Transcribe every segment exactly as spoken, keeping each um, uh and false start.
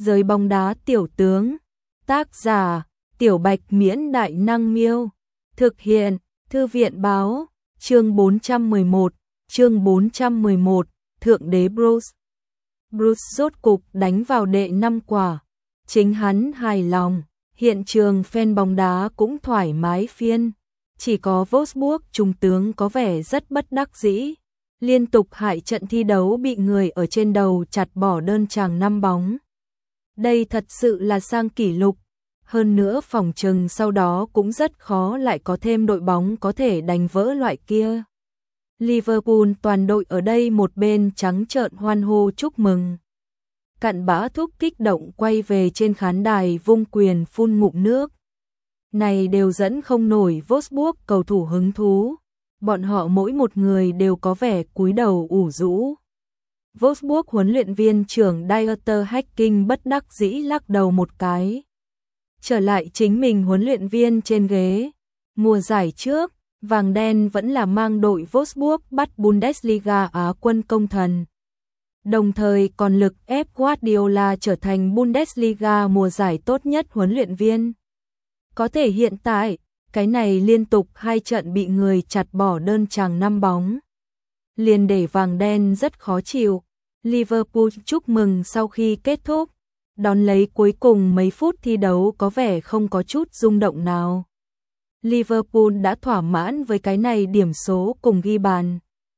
Giới bóng đá tiểu tướng. Tác giả: Tiểu Bạch Miễn Đại Năng Miêu. Thực hiện: Thư viện báo. Chương bốn trăm mười một. Chương bốn trăm mười một. Thượng đế Bruce. Bruce rốt cục đánh vào đệ năm quả. Chính hắn hài lòng. Hiện trường fan bóng đá cũng thoải mái phiên. Chỉ có Wolfsburg trung tướng có vẻ rất bất đắc dĩ. Liên tục hại trận thi đấu bị người ở trên đầu chặt bỏ đơn chàng năm bóng. Đây thật sự là sang kỷ lục. Hơn nữa phòng trừng sau đó cũng rất khó lại có thêm đội bóng có thể đánh vỡ loại kia. Liverpool toàn đội ở đây một bên trắng trợn hoan hô chúc mừng. Cặn bã thúc kích động quay về trên khán đài vung quyền phun ngụm nước. Này đều dẫn không nổi Wolfsburg cầu thủ hứng thú. Bọn họ mỗi một người đều có vẻ cúi đầu ủ rũ. Wolfsburg huấn luyện viên trưởng Dieter Hecking bất đắc dĩ lắc đầu một cái. Trở lại chính mình huấn luyện viên trên ghế. Mùa giải trước, vàng đen vẫn là mang đội Wolfsburg bắt Bundesliga Á quân công thần. Đồng thời còn lực ép Guardiola trở thành Bundesliga mùa giải tốt nhất huấn luyện viên. Có thể hiện tại, cái này liên tục hai trận bị người chặt bỏ đơn chàng năm bóng. Liền để vàng đen rất khó chịu. Liverpool chúc mừng sau khi kết thúc. Đón lấy cuối cùng mấy phút thi đấu có vẻ không có chút rung động nào. Liverpool đã thỏa mãn với cái này điểm số cùng ghi bàn.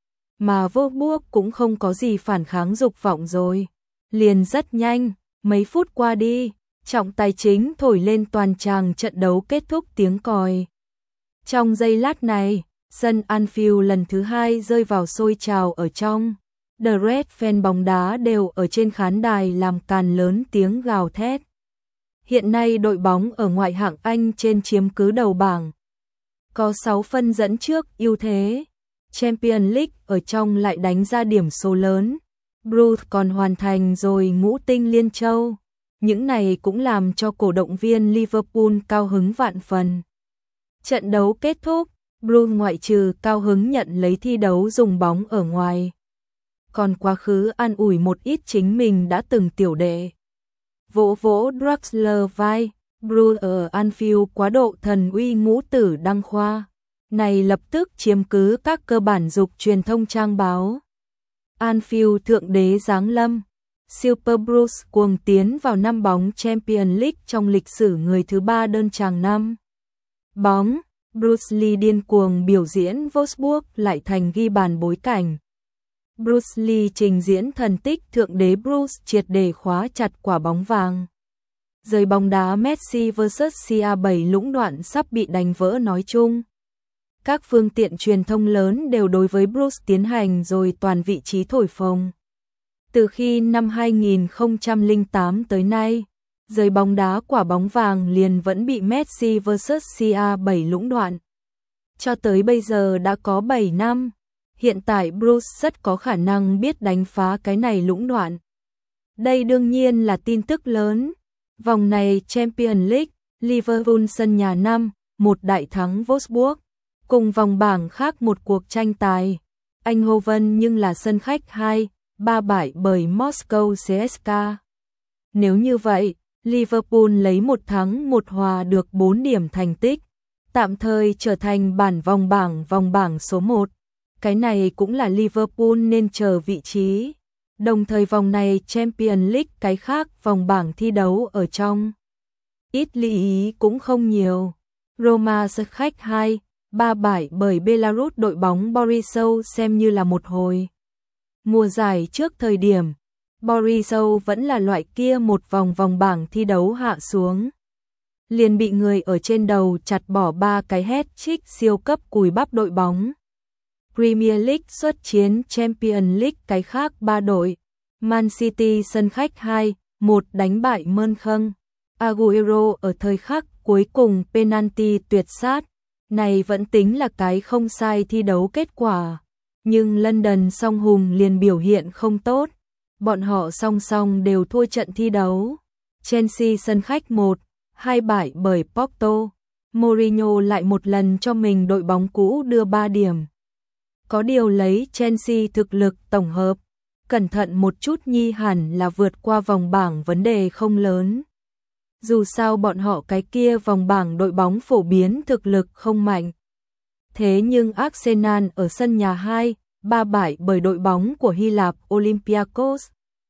Mà Wolfsburg cũng không có gì phản kháng dục vọng rồi. Liền rất nhanh, mấy phút qua đi, trọng tài chính thổi lên toàn tràng trận đấu kết thúc tiếng còi. Trong giây lát này, sân Anfield lần thứ hai rơi vào sôi trào ở trong. The Red fan bóng đá đều ở trên khán đài làm càn lớn tiếng gào thét. Hiện nay đội bóng ở ngoại hạng Anh trên chiếm cứ đầu bảng. Có sáu phân dẫn trước ưu thế. Champions League ở trong lại đánh ra điểm số lớn. Bruce còn hoàn thành rồi ngũ tinh liên châu. Những này cũng làm cho cổ động viên Liverpool cao hứng vạn phần. Trận đấu kết thúc, Bruce ngoại trừ cao hứng nhận lấy thi đấu dùng bóng ở ngoài. Còn quá khứ an ủi một ít chính mình đã từng tiểu đệ. Vỗ vỗ Draxler vai, Bruce ở Anfield quá độ thần uy ngũ tử đăng khoa. Này lập tức chiếm cứ các cơ bản dục truyền thông trang báo. Anfield thượng đế giáng lâm. Super Bruce cuồng tiến vào năm bóng Champions League trong lịch sử người thứ ba đơn chàng năm bóng. Bruce Lee điên cuồng biểu diễn Wolfsburg lại thành ghi bàn bối cảnh. Bruce Lee trình diễn thần tích thượng đế Bruce triệt để khóa chặt quả bóng vàng. Giới bóng đá Messi versus xê a bảy lũng đoạn sắp bị đánh vỡ nói chung. Các phương tiện truyền thông lớn đều đối với Bruce tiến hành rồi toàn vị trí thổi phồng. Từ khi năm hai nghìn không trăm lẻ tám tới nay, giới bóng đá quả bóng vàng liền vẫn bị Messi versus xê a bảy lũng đoạn. Cho tới bây giờ đã có bảy năm. Hiện tại Bruce rất có khả năng biết đánh phá cái này lũng đoạn. Đây đương nhiên là tin tức lớn. Vòng này Champions League, Liverpool sân nhà năm một đại thắng Wolfsburg. Cùng vòng bảng khác một cuộc tranh tài. Eindhoven nhưng là sân khách hai ba bại bởi Moscow xê ét ca. Nếu như vậy, Liverpool lấy một thắng một hòa được bốn điểm thành tích. Tạm thời trở thành bản vòng bảng vòng bảng số một. Cái này cũng là Liverpool nên chờ vị trí. Đồng thời vòng này Champions League cái khác vòng bảng thi đấu ở trong. Ít lưu ý cũng không nhiều. Roma sân khách hai ba bại bởi Belarus đội bóng Borisov xem như là một hồi. Mùa giải trước thời điểm, Borisov vẫn là loại kia một vòng vòng bảng thi đấu hạ xuống. Liền bị người ở trên đầu chặt bỏ ba cái hat-trick siêu cấp cùi bắp đội bóng. Premier League xuất chiến Champions League cái khác ba đội. Man City sân khách hai một đánh bại Mönchengladbach. Aguero ở thời khắc cuối cùng penalty tuyệt sát. Này vẫn tính là cái không sai thi đấu kết quả. Nhưng London song hùng liền biểu hiện không tốt. Bọn họ song song đều thua trận thi đấu. Chelsea sân khách một hai bại bởi Porto. Mourinho lại một lần cho mình đội bóng cũ đưa ba điểm. Có điều lấy Chelsea thực lực tổng hợp, cẩn thận một chút nhi hẳn là vượt qua vòng bảng vấn đề không lớn. Dù sao bọn họ cái kia vòng bảng đội bóng phổ biến thực lực không mạnh. Thế nhưng Arsenal ở sân nhà hai ba bại bởi đội bóng của Hy Lạp Olympiacos.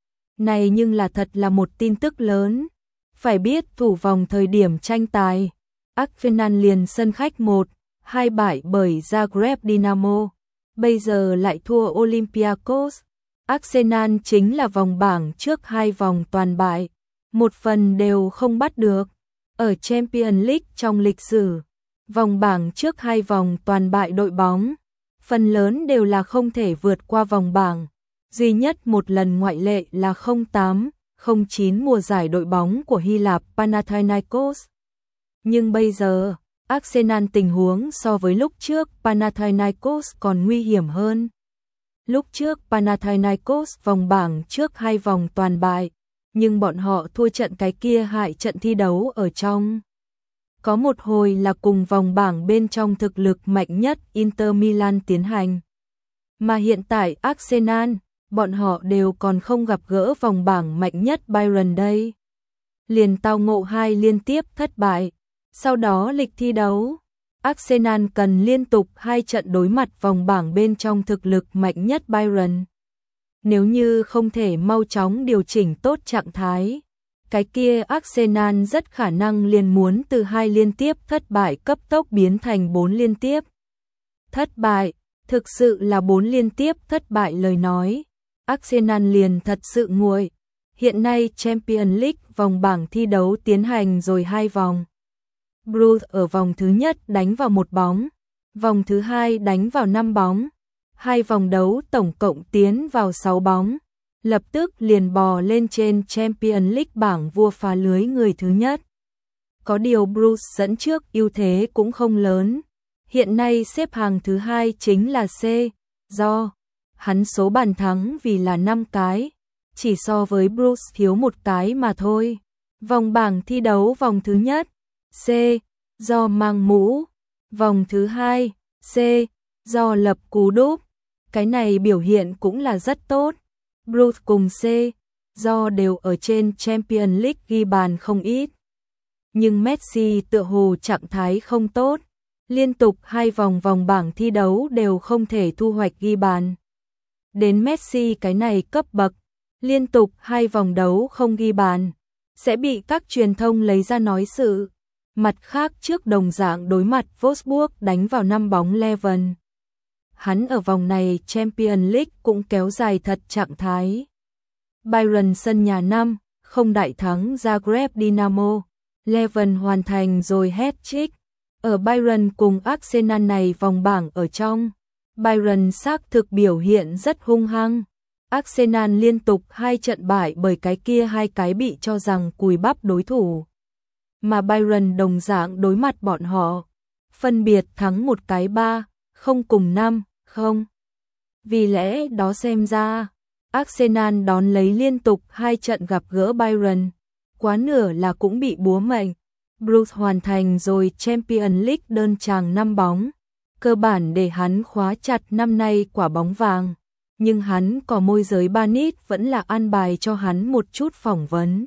Này nhưng là thật là một tin tức lớn. Phải biết thủ vòng thời điểm tranh tài, Arsenal liền sân khách một hai bại bởi Zagreb Dinamo. Bây giờ lại thua Olympiacos. Arsenal chính là vòng bảng trước hai vòng toàn bại, một phần đều không bắt được. Ở Champions League trong lịch sử, vòng bảng trước hai vòng toàn bại đội bóng, phần lớn đều là không thể vượt qua vòng bảng. Duy nhất một lần ngoại lệ là không tám không chín mùa giải đội bóng của Hy Lạp Panathinaikos. Nhưng bây giờ, Arsenal tình huống so với lúc trước Panathinaikos còn nguy hiểm hơn. Lúc trước Panathinaikos vòng bảng trước hai vòng toàn bại, nhưng bọn họ thua trận cái kia hại trận thi đấu ở trong. Có một hồi là cùng vòng bảng bên trong thực lực mạnh nhất Inter Milan tiến hành. Mà hiện tại Arsenal, bọn họ đều còn không gặp gỡ vòng bảng mạnh nhất Bayern đây. Liền tao ngộ hai liên tiếp thất bại. Sau đó lịch thi đấu, Arsenal cần liên tục hai trận đối mặt vòng bảng bên trong thực lực mạnh nhất Bayern. Nếu như không thể mau chóng điều chỉnh tốt trạng thái, cái kia Arsenal rất khả năng liền muốn từ hai liên tiếp thất bại cấp tốc biến thành bốn liên tiếp thất bại. Thực sự là bốn liên tiếp thất bại lời nói, Arsenal liền thật sự nguội. Hiện nay Champions League vòng bảng thi đấu tiến hành rồi hai vòng. Bruges ở vòng thứ nhất đánh vào một bóng, vòng thứ hai đánh vào năm bóng. Hai vòng đấu tổng cộng tiến vào sáu bóng, lập tức liền bò lên trên Champions League bảng vua phá lưới người thứ nhất. Có điều Bruges dẫn trước ưu thế cũng không lớn. Hiện nay xếp hàng thứ hai chính là C, do hắn số bàn thắng vì là năm cái, chỉ so với Bruges thiếu một cái mà thôi. Vòng bảng thi đấu vòng thứ nhất, C, do mang mũ, vòng thứ hai, C, do lập cú đúp. Cái này biểu hiện cũng là rất tốt. Bruges cùng C, do đều ở trên Champions League ghi bàn không ít. Nhưng Messi tựa hồ trạng thái không tốt. Liên tục hai vòng vòng bảng thi đấu đều không thể thu hoạch ghi bàn. Đến Messi cái này cấp bậc, liên tục hai vòng đấu không ghi bàn, sẽ bị các truyền thông lấy ra nói sự. Mặt khác trước đồng dạng đối mặt Wolfsburg đánh vào năm bóng Leven. Hắn ở vòng này Champions League cũng kéo dài thật trạng thái. Bayern sân nhà năm không đại thắng Zagreb Dinamo. Leven hoàn thành rồi hat-trick. Ở Bayern cùng Arsenal này vòng bảng ở trong, Bayern xác thực biểu hiện rất hung hăng. Arsenal liên tục hai trận bại bởi cái kia hai cái bị cho rằng cùi bắp đối thủ. Mà Bayern đồng dạng đối mặt bọn họ, phân biệt thắng một cái ba không cùng năm không. Vì lẽ đó xem ra, Arsenal đón lấy liên tục hai trận gặp gỡ Bayern, quá nửa là cũng bị búa mệnh. Bruges hoàn thành rồi Champions League đơn chàng năm bóng, cơ bản để hắn khóa chặt năm nay quả bóng vàng, nhưng hắn có môi giới Banit vẫn là an bài cho hắn một chút phỏng vấn.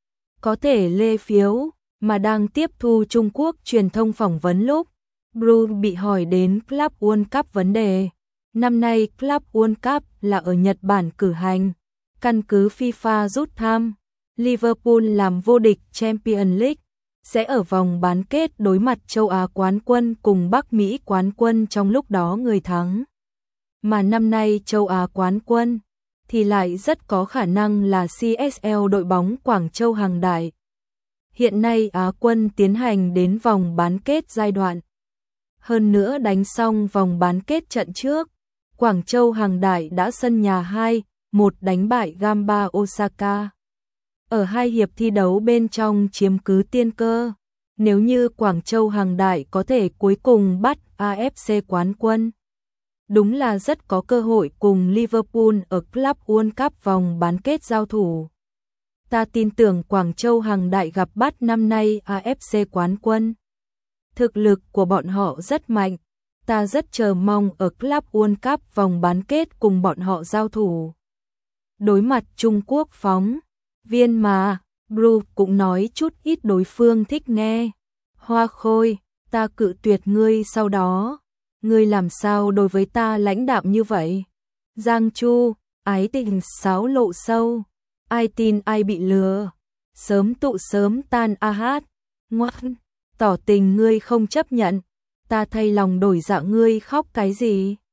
Có thể lê phiếu, mà đang tiếp thu Trung Quốc truyền thông phỏng vấn lúc, Bruges bị hỏi đến Club World Cup vấn đề. Năm nay Club World Cup là ở Nhật Bản cử hành, căn cứ FIFA rút thăm, Liverpool làm vô địch Champions League, sẽ ở vòng bán kết đối mặt châu Á quán quân cùng Bắc Mỹ quán quân trong lúc đó người thắng. Mà năm nay châu Á quán quân thì lại rất có khả năng là xê ét lờ đội bóng Quảng Châu Hàng Đại. Hiện nay Á quân tiến hành đến vòng bán kết giai đoạn. Hơn nữa đánh xong vòng bán kết trận trước, Quảng Châu Hàng Đại đã sân nhà hai một đánh bại Gamba Osaka. Ở hai hiệp thi đấu bên trong chiếm cứ tiên cơ, nếu như Quảng Châu Hàng Đại có thể cuối cùng bắt a ép xê quán quân, đúng là rất có cơ hội cùng Liverpool ở Club World Cup vòng bán kết giao thủ. Ta tin tưởng Quảng Châu Hàng Đại gặp bắt năm nay a ép xê quán quân. Thực lực của bọn họ rất mạnh, ta rất chờ mong ở Club World Cup vòng bán kết cùng bọn họ giao thủ. đối mặt Trung Quốc phóng viên mà, Bru cũng nói chút ít đối phương thích nghe. Hoa Khôi, ta cự tuyệt ngươi sau đó, ngươi làm sao đối với ta lãnh đạm như vậy? Giang Chu, ái tình sáo lộ sâu, ai tin ai bị lừa, sớm tụ sớm tan a hát, ngoan, tỏ tình ngươi không chấp nhận, ta thay lòng đổi dạ ngươi khóc cái gì?